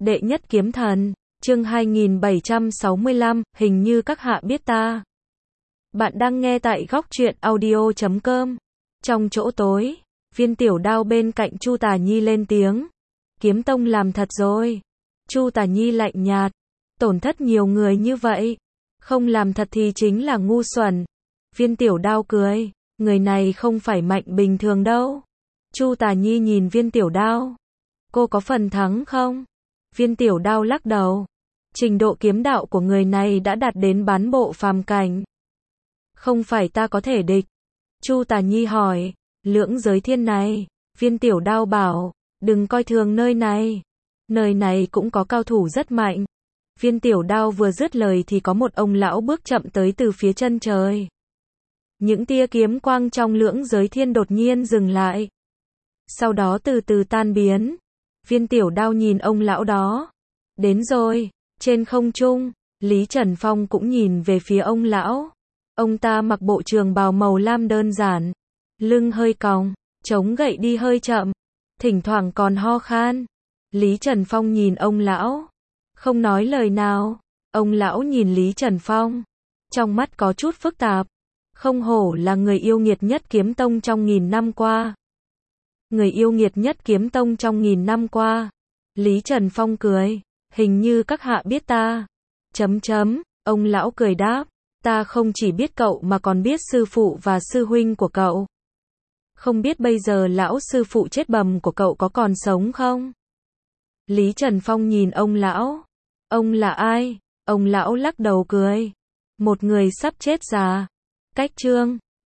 Đệ nhất kiếm thần, chương 2765, hình như các hạ biết ta. Bạn đang nghe tại góc truyện audio.com. Trong chỗ tối, Viên Tiểu Đao bên cạnh Chu Tà Nhi lên tiếng. Kiếm tông làm thật rồi. Chu Tà Nhi lạnh nhạt. Tổn thất nhiều người như vậy. Không làm thật thì chính là ngu xuẩn. Viên Tiểu Đao cười. Người này không phải mạnh bình thường đâu. Chu Tà Nhi nhìn Viên Tiểu Đao. Cô có phần thắng không? Viên Tiểu Đao lắc đầu. Trình độ kiếm đạo của người này đã đạt đến bán bộ phàm cảnh. Không phải ta có thể địch. Chu Tà Nhi hỏi. Lưỡng giới thiên này. Viên Tiểu Đao bảo. Đừng coi thường nơi này. Nơi này cũng có cao thủ rất mạnh. Viên Tiểu Đao vừa dứt lời thì có một ông lão bước chậm tới từ phía chân trời. Những tia kiếm quang trong lưỡng giới thiên đột nhiên dừng lại. Sau đó từ từ tan biến. Viên Tiểu Đao nhìn ông lão đó. Đến rồi. Trên không trung, Lý Trần Phong cũng nhìn về phía ông lão. Ông ta mặc bộ trường bào màu lam đơn giản. Lưng hơi còng, chống gậy đi hơi chậm. Thỉnh thoảng còn ho khan. Lý Trần Phong nhìn ông lão. Không nói lời nào. Ông lão nhìn Lý Trần Phong. Trong mắt có chút phức tạp. Không hổ là người yêu nghiệt nhất kiếm tông trong 1000 năm qua. Người yêu nghiệt nhất kiếm tông trong 1000 năm qua. Lý Trần Phong cười. Hình như các hạ biết ta. Ông lão cười đáp. Ta không chỉ biết cậu mà còn biết sư phụ và sư huynh của cậu. Không biết bây giờ lão sư phụ chết bầm của cậu có còn sống không? Lý Trần Phong nhìn ông lão. Ông là ai? Ông lão lắc đầu cười. Một người sắp chết già. Cách chương